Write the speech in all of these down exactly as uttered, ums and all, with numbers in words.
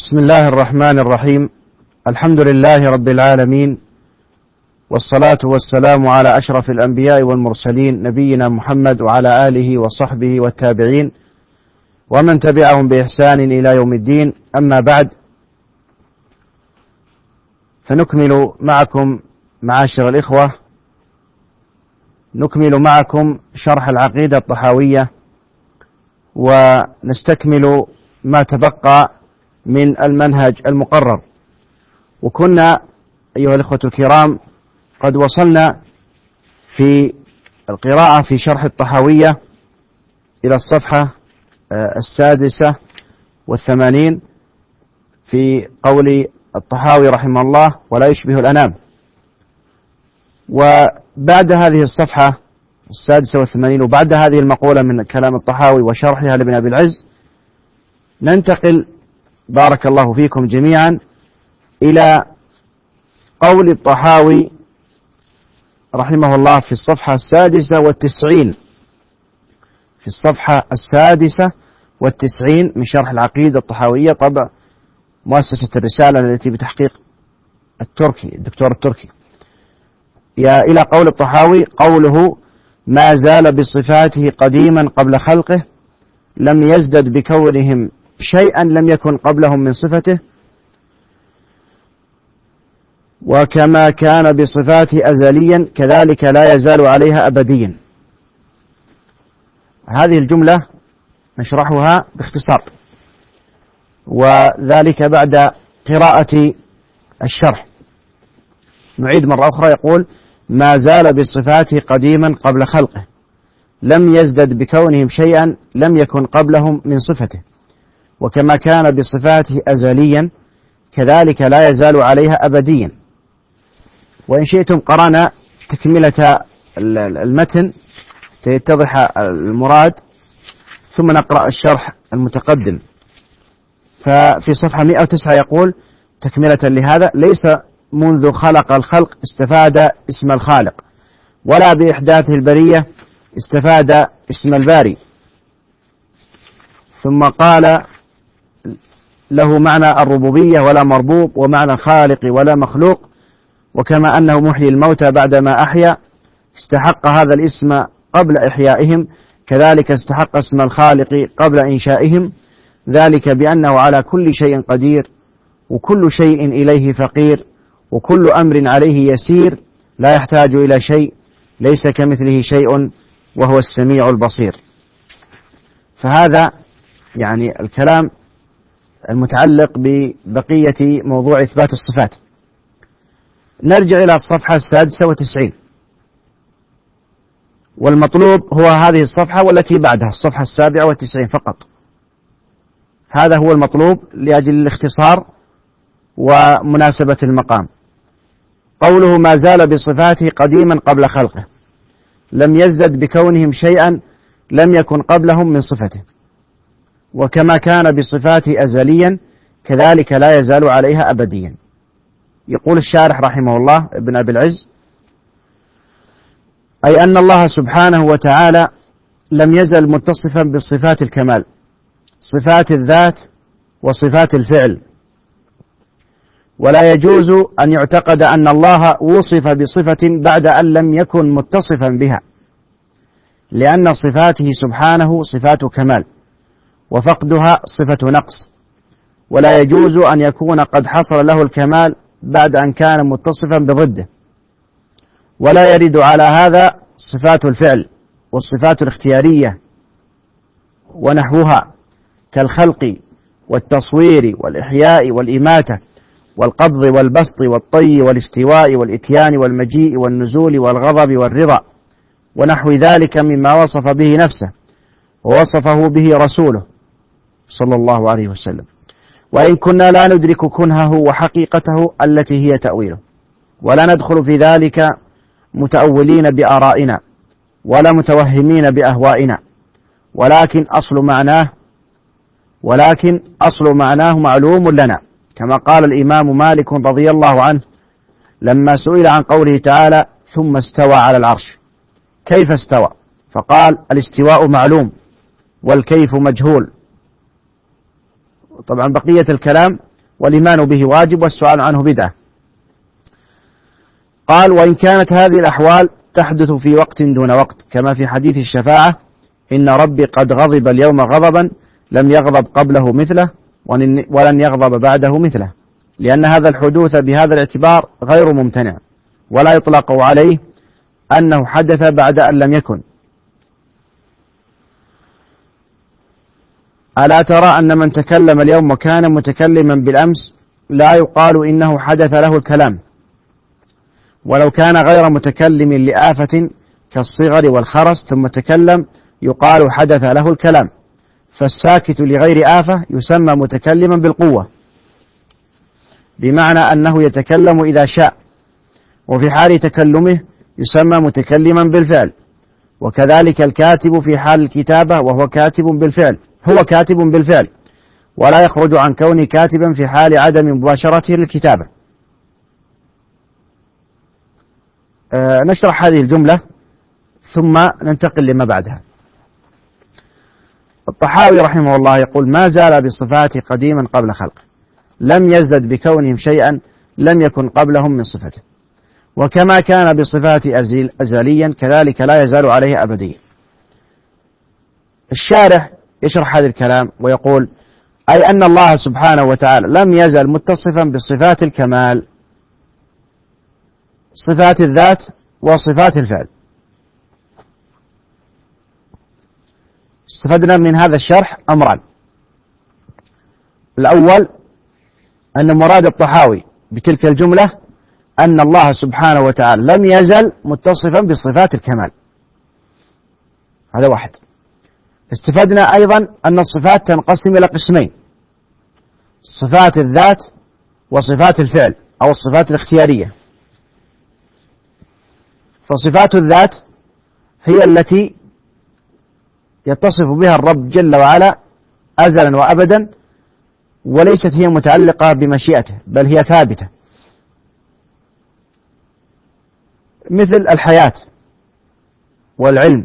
بسم الله الرحمن الرحيم. الحمد لله رب العالمين، والصلاة والسلام على أشرف الأنبياء والمرسلين نبينا محمد وعلى آله وصحبه والتابعين ومن تبعهم بإحسان إلى يوم الدين. أما بعد، فنكمل معكم معاشر الإخوة نكمل معكم شرح العقيدة الطحاوية، ونستكمل ما تبقى من المنهج المقرر. وكنا أيها الإخوة الكرام قد وصلنا في القراءة في شرح الطحاوية إلى الصفحة السادسة والثمانين في قول الطحاوي رحمه الله: ولا يشبه الأنام. وبعد هذه الصفحة السادسة والثمانين وبعد هذه المقولة من كلام الطحاوي وشرحها لابن أبي العز، ننتقل بارك الله فيكم جميعا إلى قول الطحاوي رحمه الله في الصفحة السادسة والتسعين في الصفحة السادسة والتسعين من شرح العقيدة الطحاوية، طبع مؤسسة الرسالة التي بتحقيق التركي الدكتور التركي. يا إلى قول الطحاوي: قوله ما زال بصفاته قديما قبل خلقه، لم يزدد بكونهم شيئا لم يكن قبلهم من صفته، وكما كان بصفاته أزليا كذلك لا يزال عليها أبديا. هذه الجملة نشرحها باختصار، وذلك بعد قراءة الشرح. نعيد مرة أخرى: يقول ما زال بصفاته قديما قبل خلقه، لم يزدد بكونهم شيئا لم يكن قبلهم من صفته، وكما كان بصفاته أزليا كذلك لا يزال عليها أبديا. وإن شئتم قرأنا تكملة المتن يتضح المراد، ثم نقرأ الشرح المتقدم. ففي صفحة مئة وتسعة يقول تكملة لهذا: ليس منذ خلق الخلق استفاد اسم الخالق، ولا بإحداثه البرية استفاد اسم الباري. ثم قال له معنى الربوبية ولا مربوب، ومعنى الخالق ولا مخلوق، وكما أنه محيي الموتى بعدما أحيا استحق هذا الاسم قبل إحيائهم، كذلك استحق اسم الخالق قبل إنشائهم، ذلك بأنه على كل شيء قدير، وكل شيء إليه فقير، وكل أمر عليه يسير، لا يحتاج إلى شيء، ليس كمثله شيء، وهو السميع البصير. فهذا يعني الكلام المتعلق ببقية موضوع إثبات الصفات. نرجع إلى الصفحة السادسة والتسعين، والمطلوب هو هذه الصفحة والتي بعدها الصفحة السابعة والتسعين فقط. هذا هو المطلوب لأجل الاختصار ومناسبة المقام. قوله ما زال بصفاته قديما قبل خلقه، لم يزدد بكونهم شيئا لم يكن قبلهم من صفته، وكما كان بصفاته أزليا كذلك لا يزال عليها أبديا. يقول الشارح رحمه الله ابن أبي العز: أي أن الله سبحانه وتعالى لم يزل متصفا بصفات الكمال، صفات الذات وصفات الفعل، ولا يجوز أن يعتقد أن الله وصف بصفة بعد أن لم يكن متصفا بها، لأن صفاته سبحانه صفات كمال، وفقدها صفة نقص، ولا يجوز أن يكون قد حصل له الكمال بعد أن كان متصفا بضده. ولا يرد على هذا صفات الفعل والصفات الاختيارية ونحوها كالخلق والتصوير والإحياء والإماتة والقبض والبسط والطي والاستواء والإتيان والمجيء والنزول والغضب والرضا ونحو ذلك مما وصف به نفسه ووصفه به رسوله صلى الله عليه وسلم. وإن كنا لا ندرك كنهه وحقيقته التي هي تأويله، ولا ندخل في ذلك متأولين بآرائنا ولا متوهمين بأهوائنا، ولكن أصل معناه ولكن أصل معناه معلوم لنا، كما قال الإمام مالك رضي الله عنه لما سئل عن قوله تعالى ثم استوى على العرش: كيف استوى؟ فقال: الاستواء معلوم والكيف مجهول. طبعا بقية الكلام والإيمان به واجب والسؤال عنه بدعة. قال: وإن كانت هذه الأحوال تحدث في وقت دون وقت، كما في حديث الشفاعة: إن ربي قد غضب اليوم غضبا لم يغضب قبله مثله ولن يغضب بعده مثله، لأن هذا الحدوث بهذا الاعتبار غير ممتنع، ولا يطلق عليه أنه حدث بعد أن لم يكن. ألا ترى أن من تكلم اليوم وكان متكلما بالأمس لا يقال إنه حدث له الكلام، ولو كان غير متكلم لآفة كالصغر والخرس ثم تكلم يقال حدث له الكلام، فالساكت لغير آفة يسمى متكلما بالقوة، بمعنى أنه يتكلم إذا شاء، وفي حال تكلمه يسمى متكلما بالفعل. وكذلك الكاتب في حال الكتابة وهو كاتب بالفعل هو كاتب بالفعل، ولا يخرج عن كونه كاتبا في حال عدم مباشرته للكتابة. آه نشرح هذه الجملة ثم ننتقل لما بعدها. الطحاوي رحمه الله يقول: ما زال بصفاته قديما قبل خلقه، لم يزدد بكونهم شيئا لم يكن قبلهم من صفته، وكما كان بصفاته أزليا كذلك لا يزال عليه أبديا. الشارح يشرح هذا الكلام ويقول: أي أن الله سبحانه وتعالى لم يزل متصفا بصفات الكمال، صفات الذات وصفات الفعل. استفدنا من هذا الشرح أمران: الأول أن مراد الطحاوي بتلك الجملة أن الله سبحانه وتعالى لم يزل متصفا بصفات الكمال، هذا واحد. استفدنا أيضا أن الصفات تنقسم إلى قسمين: صفات الذات وصفات الفعل أو الصفات الاختيارية. فصفات الذات هي التي يتصف بها الرب جل وعلا أزلا وأبدا، وليست هي متعلقة بمشيئته بل هي ثابتة، مثل الحياة والعلم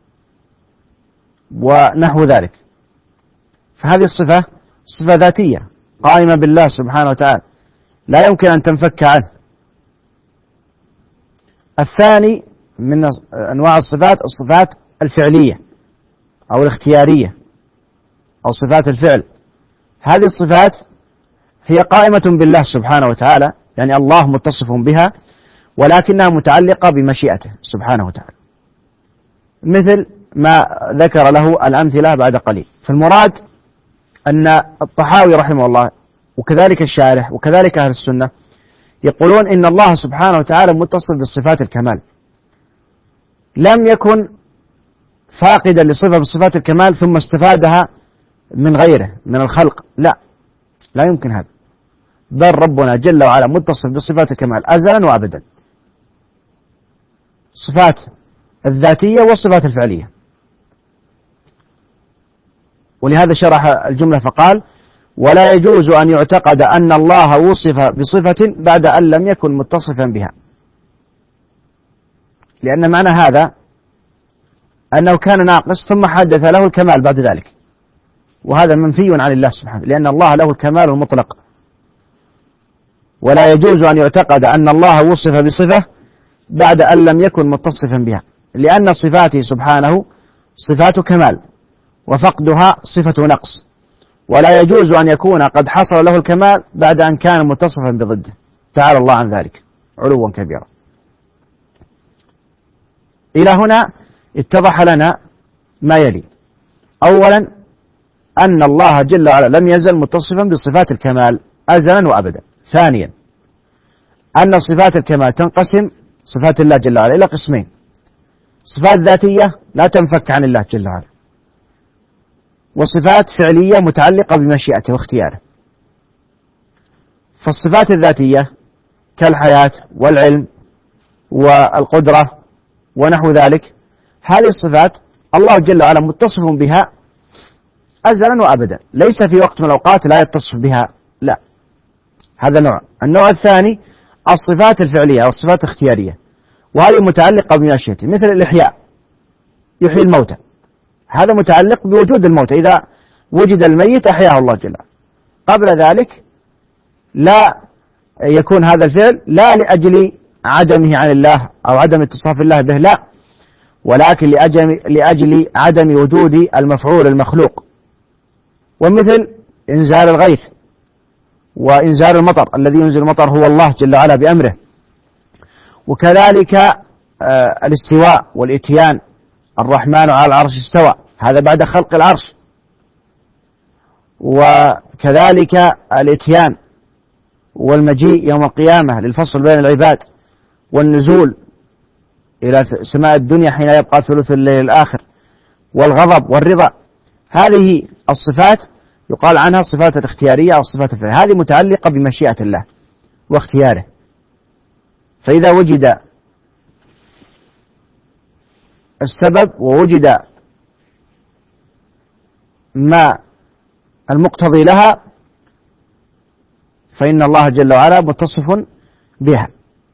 ونحو ذلك. فهذه الصفة صفة ذاتية قائمة بالله سبحانه وتعالى لا يمكن أن تنفك عنه. الثاني من أنواع الصفات الصفات الفعلية أو الاختيارية أو صفات الفعل. هذه الصفات هي قائمة بالله سبحانه وتعالى، يعني الله متصف بها، ولكنها متعلقة بمشيئته سبحانه وتعالى، مثل ما ذكر له الأمثلة بعد قليل. فالمراد أن الطحاوي رحمه الله وكذلك الشارح وكذلك أهل السنة يقولون إن الله سبحانه وتعالى متصف بالصفات الكمال، لم يكن فاقدا لصفة بصفات الكمال ثم استفادها من غيره من الخلق، لا لا يمكن هذا، بل ربنا جل وعلا متصف بصفات الكمال أزلا وأبدا، صفات الذاتية والصفات الفعلية. ولهذا شرح الجملة فقال: ولا يجوز أن يعتقد أن الله وصف بصفة بعد أن لم يكن متصفا بها، لأن معنى هذا أنه كان ناقص ثم حدث له الكمال بعد ذلك، وهذا منفي عن الله سبحانه، لأن الله له الكمال المطلق. ولا يجوز أن يعتقد أن الله وصف بصفة بعد أن لم يكن متصفا بها، لأن صفاته سبحانه صفات كمال وفقدها صفة نقص، ولا يجوز أن يكون قد حصل له الكمال بعد أن كان متصفا بضده، تعالى الله عن ذلك علوا كبيرا. إلى هنا اتضح لنا ما يلي: أولا أن الله جل وعلا لم يزل متصفا بصفات الكمال أزلا وأبدا. ثانيا أن صفات الكمال تنقسم، صفات الله جل وعلا، إلى قسمين: صفات ذاتية لا تنفك عن الله جل وعلا، وصفات فعلية متعلقة بمشيئته واختياره. فالصفات الذاتية كالحياة والعلم والقدرة ونحو ذلك، هذه الصفات الله جل وعلا متصف بها أزلا وأبدا، ليس في وقت من الأوقات لا يتصف بها، لا، هذا نوع. النوع الثاني الصفات الفعلية أو الصفات الاختيارية، وهذه متعلقة بمشيئته، مثل الإحياء، يحيي الموتى، هذا متعلق بوجود الموتى، إذا وجد الميت أحياه الله جل وعلا، قبل ذلك لا يكون هذا الفعل لا لأجل عدمه عن الله أو عدم اتصاف الله به، لا، ولكن لأجل, لأجل عدم وجود المفعول المخلوق. ومثل إنزال الغيث وإنزال المطر، الذي ينزل المطر هو الله جل وعلا بأمره. وكذلك آه الاستواء والإتيان، الرحمن على العرش استوى، هذا بعد خلق العرش. وكذلك الإتيان والمجيء يوم القيامة للفصل بين العباد، والنزول إلى سماء الدنيا حين يبقى ثلث الليل الآخر، والغضب والرضا. هذه الصفات يقال عنها الصفات الاختيارية أو الصفات الفعلية، هذه متعلقة بمشيئة الله واختياره. فإذا وجد السبب ووجد ما المقتضي لها فإن الله جل وعلا متصف بها.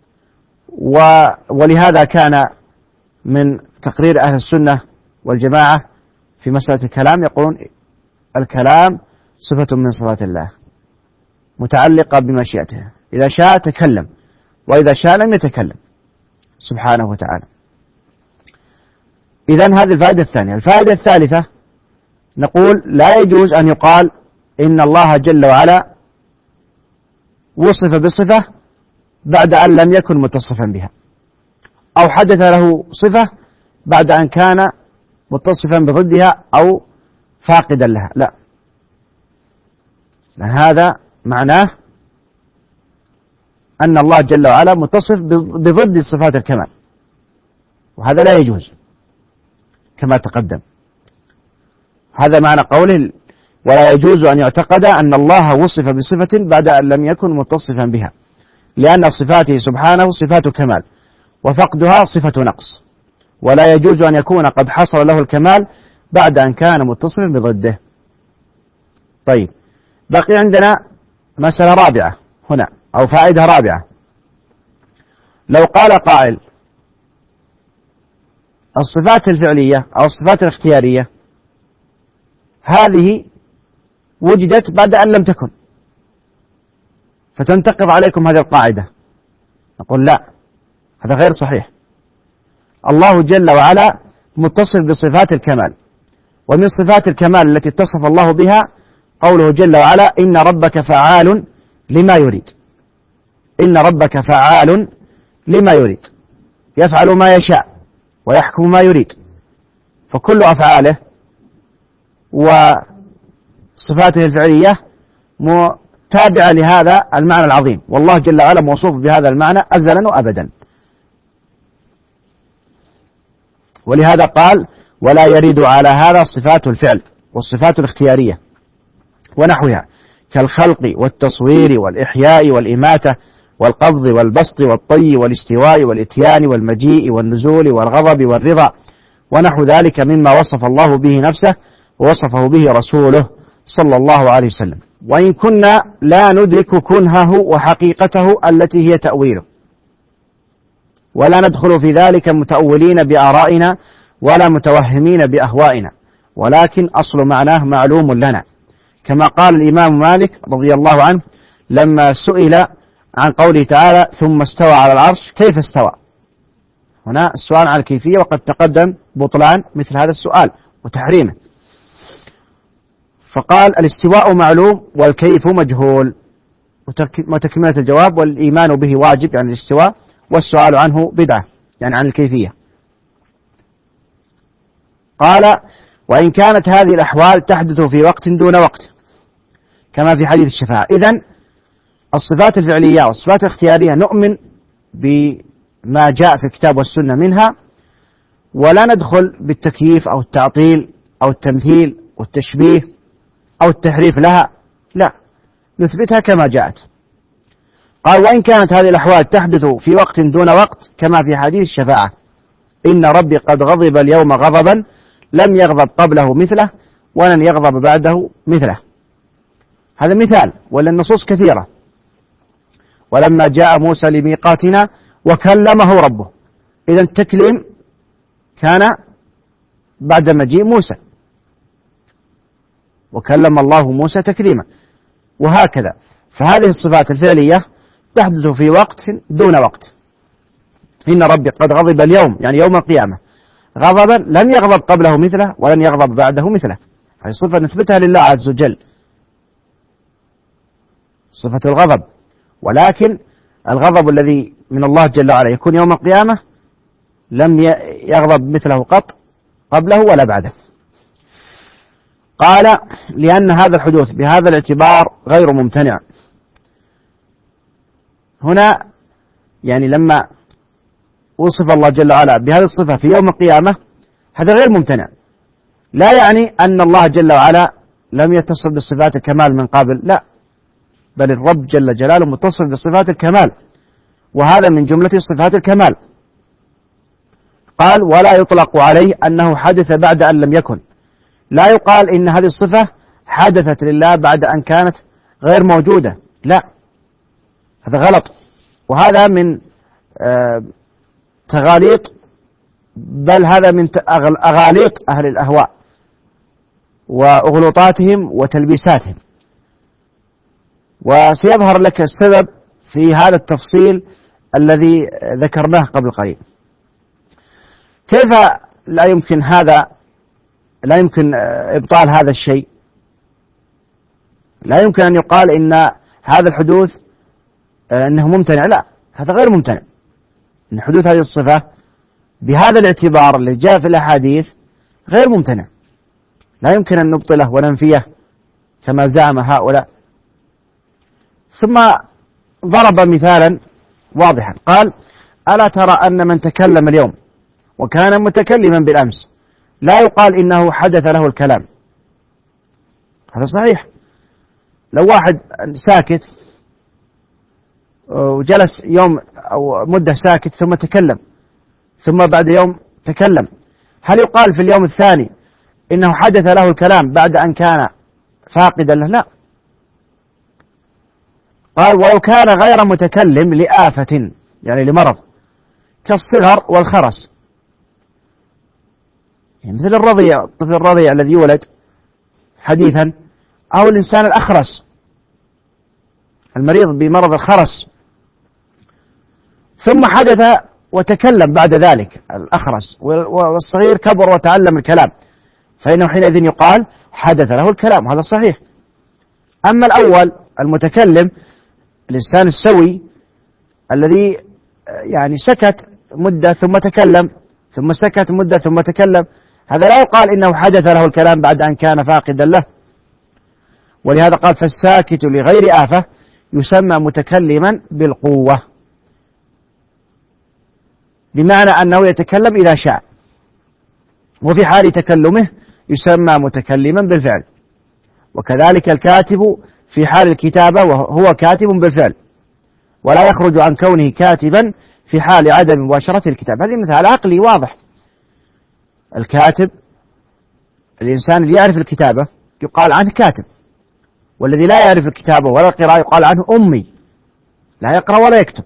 ولهذا كان من تقرير أهل السنة والجماعة في مسألة الكلام يقولون الكلام صفة من صفات الله متعلقة بمشيئته، إذا شاء تكلم وإذا شاء لم يتكلم سبحانه وتعالى. إذن هذه الفائدة الثانية. الفائدة الثالثة نقول لا يجوز أن يقال إن الله جل وعلا وصف بصفة بعد أن لم يكن متصفا بها، أو حدث له صفة بعد أن كان متصفا بضدها أو فاقدا لها، لا، لأن هذا معناه أن الله جل وعلا متصف بضد صفات الكمال، وهذا لا يجوز كما تقدم. هذا معنى قوله ولا يجوز أن يعتقد أن الله وصف بصفة بعد أن لم يكن متصفا بها، لأن صفاته سبحانه صفات كمال وفقدها صفة نقص، ولا يجوز أن يكون قد حصل له الكمال بعد أن كان متصفا بضده. طيب، بقي عندنا مسألة رابعة هنا أو فائدة رابعة. لو قال قائل الصفات الفعلية أو الصفات الاختيارية هذه وجدت بعد أن لم تكن، فتنتقض عليكم هذه القاعدة، نقول لا، هذا غير صحيح. الله جل وعلا متصف بصفات الكمال، ومن صفات الكمال التي اتصف الله بها قوله جل وعلا إن ربك فعال لما يريد. إن ربك فعال لما يريد، يفعل ما يشاء ويحكم ما يريد، فكل أفعاله وصفاته الفعلية تابعة لهذا المعنى العظيم، والله جل وعلا موصوف بهذا المعنى أزلا وأبدا. ولهذا قال ولا يرد على هذا صفات الفعل والصفات الاختيارية ونحوها كالخلق والتصوير والإحياء والإماتة والقبض والبسط والطي والاستواء والإتيان والمجيء والنزول والغضب والرضا ونحو ذلك مما وصف الله به نفسه ووصفه به رسوله صلى الله عليه وسلم. وإن كنا لا ندرك كنهه وحقيقته التي هي تأويله، ولا ندخل في ذلك متأولين بآرائنا ولا متوهمين بأهوائنا، ولكن أصل معناه معلوم لنا، كما قال الإمام مالك رضي الله عنه لما سئل عن قوله تعالى ثم استوى على العرش كيف استوى. هنا السؤال عن الكيفية، وقد تقدم بطلان مثل هذا السؤال وتحريمه، فقال الاستواء معلوم والكيف مجهول، وتكملة الجواب والإيمان به واجب يعني الاستواء، والسؤال عنه بدعة يعني عن الكيفية. قال وإن كانت هذه الأحوال تحدث في وقت دون وقت كما في حديث الشفاعة. إذن الصفات الفعلية والصفات الاختيارية نؤمن بما جاء في الكتاب والسنة منها، ولا ندخل بالتكييف أو التعطيل أو التمثيل والتشبيه أو التحريف لها، لا، نثبتها كما جاءت. قال وإن كانت هذه الأحوال تحدث في وقت دون وقت كما في حديث الشفاعة إن ربي قد غضب اليوم غضبا لم يغضب قبله مثله ولن يغضب بعده مثله. هذا مثال، ولا النصوص كثيرة. ولما جاء موسى لميقاتنا وكلمه ربه، إذن التكليم كان بعد مجيء موسى، وكلم الله موسى تكليما، وهكذا. فهذه الصفات الفعلية تحدث في وقت دون وقت. إن ربي قد غضب اليوم، يعني يوم القيامة، غضبا لم يغضب قبله مثله ولن يغضب بعده مثله. هذه صفة نثبتها لله عز وجل، صفة الغضب. ولكن الغضب الذي من الله جل وعلا يكون يوم القيامة لم يغضب مثله قط قبله ولا بعده. قال: لأن هذا الحدوث بهذا الاعتبار غير ممتنع. هنا يعني لما وصف الله جل وعلا بهذه الصفة في يوم القيامة هذا غير ممتنع، لا يعني أن الله جل وعلا لم يتصف بصفات الكمال من قبل، لا، بل الرب جل جلاله متصف بصفات الكمال، وهذا من جملة صفات الكمال. قال: ولا يطلق عليه أنه حدث بعد أن لم يكن. لا يقال إن هذه الصفة حدثت لله بعد أن كانت غير موجودة، لا، هذا غلط، وهذا من آه تغاليط، بل هذا من أغاليط أهل الأهواء وأغلوطاتهم وتلبيساتهم. وسيظهر لك السبب في هذا التفصيل الذي ذكرناه قبل قليل. كيف لا يمكن هذا لا يمكن إبطال هذا الشيء؟ لا يمكن أن يقال إن هذا الحدوث أنه ممتنع، لا، هذا غير ممتنع. إن حدوث هذه الصفة بهذا الاعتبار اللي جاء في الأحاديث غير ممتنع، لا يمكن أن نبطله وننفيه كما زعم هؤلاء. ثم ضرب مثالا واضحا، قال: ألا ترى أن من تكلم اليوم وكان متكلما بالأمس لا يقال إنه حدث له الكلام؟ هذا صحيح. لو واحد ساكت وجلس يوم أو مدة ساكت ثم تكلم، ثم بعد يوم تكلم، هل يقال في اليوم الثاني إنه حدث له الكلام بعد أن كان فاقدا له؟ لا. قال: ولو كان غير متكلم لآفة، يعني لمرض كالصغر والخرس، يعني مثل الرضيع، الطفل الرضيع الذي يولد حديثا، أو الإنسان الأخرس المريض بمرض الخرس ثم حدث وتكلم بعد ذلك الأخرس، والصغير كبر وتعلم الكلام، فإنه حينئذ يقال حدث له الكلام، هذا صحيح. أما الأول المتكلم الإنسان السوي الذي يعني سكت مدة ثم تكلم، ثم سكت مدة ثم تكلم، هذا لا يقال إنه حدث له الكلام بعد أن كان فاقدا له. ولهذا قال: فالساكت لغير آفة يسمى متكلما بالقوة، بمعنى أنه يتكلم إذا شاء، وفي حال تكلمه يسمى متكلما بالفعل. وكذلك الكاتب في حال الكتابة وهو كاتب بالفعل، ولا يخرج عن كونه كاتبا في حال عدم مباشرة الكتاب. هذه مثال عقلي واضح. الكاتب الإنسان اللي يعرف الكتابة يقال عنه كاتب، والذي لا يعرف الكتابة ولا القراءة يقال عنه أمي، لا يقرأ ولا يكتب.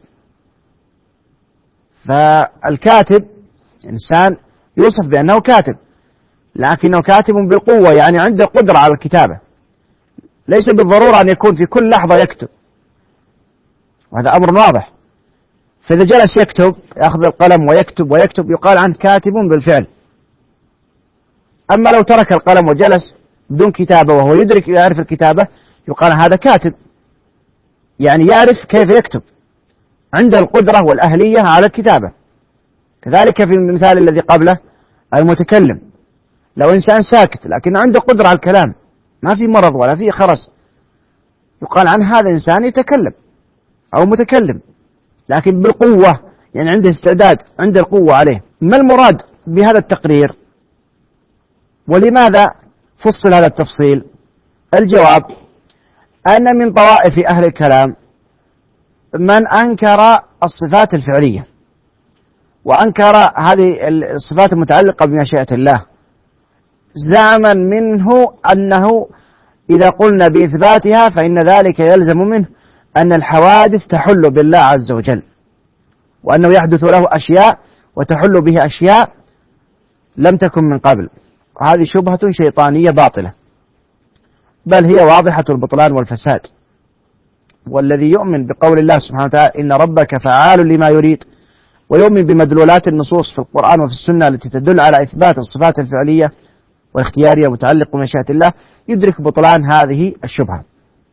فالكاتب إنسان يوصف بأنه كاتب، لكنه كاتب بالقوة، يعني عنده قدرة على الكتابة، ليس بالضرورة أن يكون في كل لحظة يكتب، وهذا أمر واضح. فإذا جلس يكتب، يأخذ القلم ويكتب ويكتب، يقال عنه كاتب بالفعل. أما لو ترك القلم وجلس بدون كتابة وهو يدرك يعرف الكتابة، يقال هذا كاتب، يعني يعرف كيف يكتب، عنده القدرة والأهلية على الكتابة. كذلك في المثال الذي قبله المتكلم، لو إنسان ساكت لكن عنده قدرة على الكلام، ما في مرض ولا في خرس، يقال عن هذا إنسان يتكلم أو متكلم، لكن بالقوة، يعني عنده استعداد، عنده القوة عليه. ما المراد بهذا التقرير؟ ولماذا فصل هذا التفصيل؟ الجواب أن من طوائف أهل الكلام من أنكر الصفات الفعلية، وأنكر هذه الصفات المتعلقة بمشيئة الله، زعما منه أنه إذا قلنا بإثباتها فإن ذلك يلزم منه أن الحوادث تحل بالله عز وجل، وأنه يحدث له أشياء وتحل به أشياء لم تكن من قبل. وهذه شبهة شيطانية باطلة، بل هي واضحة البطلان والفساد. والذي يؤمن بقول الله سبحانه وتعالى إن ربك فعال لما يريد، ويؤمن بمدلولات النصوص في القرآن وفي السنة التي تدل على إثبات الصفات الفعلية والاختيارية المتعلقة بمشيئة الله، يدرك بطلان هذه الشبهة.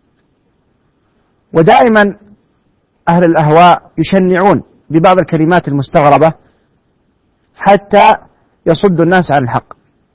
ودائما أهل الأهواء يشنعون ببعض الكلمات المستغربة حتى يصد الناس عن الحق،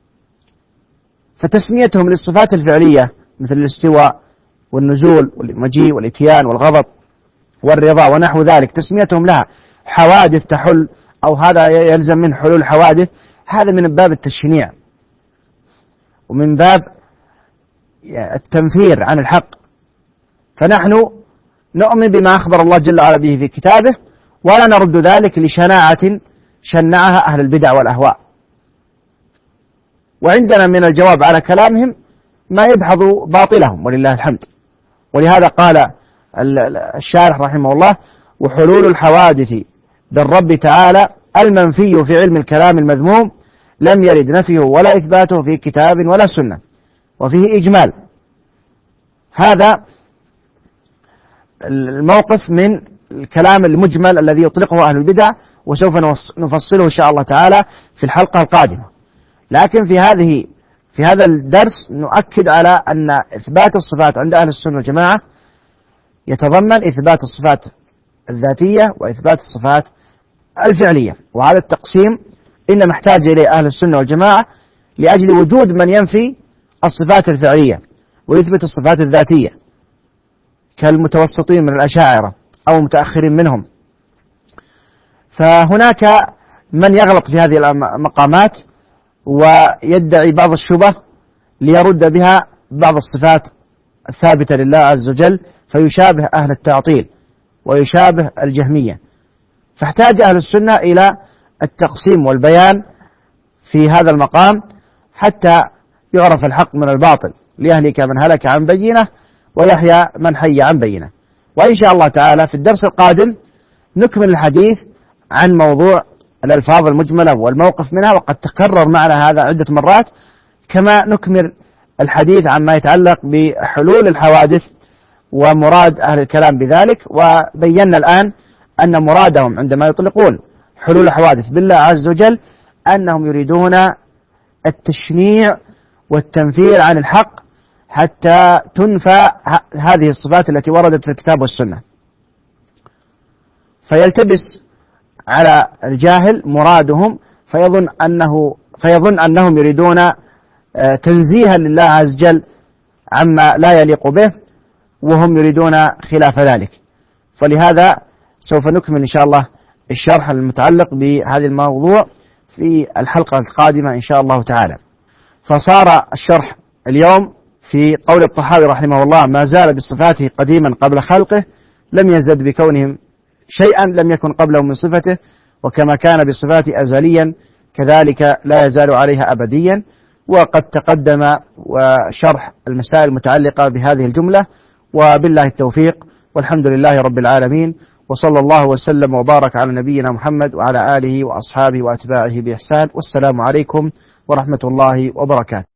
فتسميتهم للصفات الفعلية مثل الاستواء والنزول والمجيء والإتيان والغضب والرضا ونحو ذلك، تسميتهم لها حوادث تحل أو هذا يلزم من حلول حوادث، هذا من باب التشنيع ومن باب التنفير عن الحق. فنحن نؤمن بما أخبر الله جل وعلا به في كتابه، ولا نرد ذلك لشناعة شنعها أهل البدع والأهواء. وعندنا من الجواب على كلامهم ما يدحض باطلهم ولله الحمد. ولهذا قال الشارح رحمه الله: وحلول الحوادث بالرب تعالى المنفي في علم الكلام المذموم لم يرد نفيه ولا إثباته في كتاب ولا سنة، وفيه إجمال. هذا الموقف من الكلام المجمل الذي يطلقه أهل البدع، وسوف نفصله إن شاء الله تعالى في الحلقة القادمة. لكن في هذه في هذا الدرس نؤكد على أن إثبات الصفات عند أهل السنة والجماعة يتضمن إثبات الصفات الذاتية وإثبات الصفات الفعلية، وهذا التقسيم إنما احتاج إليه أهل السنة والجماعة لأجل وجود من ينفي الصفات الفعلية ويثبت الصفات الذاتية كالمتوسطين من الأشاعرة أو متأخرين منهم. فهناك من يغلط في هذه المقامات ويدعي بعض الشبه ليرد بها بعض الصفات الثابتة لله عز وجل، فيشابه أهل التعطيل ويشابه الجهمية. فاحتاج أهل السنة إلى التقسيم والبيان في هذا المقام حتى يعرف الحق من الباطل، ليهلك من هلك عن بينة ويحيى من حي عن بينة. وإن شاء الله تعالى في الدرس القادم نكمل الحديث عن موضوع الألفاظ المجملة والموقف منها، وقد تكرر معنا هذا عدة مرات، كما نكمل الحديث عن ما يتعلق بحلول الحوادث ومراد أهل الكلام بذلك. وبينا الآن أن مرادهم عندما يطلقون حلول الحوادث بالله عز وجل أنهم يريدون التشنيع والتنفير عن الحق حتى تنفى هذه الصفات التي وردت في الكتاب والسنة، فيلتبس على الجاهل مرادهم فيظن أنه فيظن أنهم يريدون تنزيها لله عز وجل عما لا يليق به، وهم يريدون خلاف ذلك. فلهذا سوف نكمل إن شاء الله الشرح المتعلق بهذا الموضوع في الحلقة القادمة إن شاء الله تعالى. فصار الشرح اليوم في قول الطحاوي رحمه الله: ما زال بصفاته قديما قبل خلقه، لم يزد بكونهم شيئا لم يكن قبله من صفته، وكما كان بصفاته أزليا كذلك لا يزال عليها أبديا. وقد تقدم وشرح المسائل المتعلقة بهذه الجملة، وبالله التوفيق، والحمد لله رب العالمين، وصلى الله وسلم وبارك على نبينا محمد وعلى آله وأصحابه وأتباعه بإحسان. والسلام عليكم ورحمة الله وبركاته.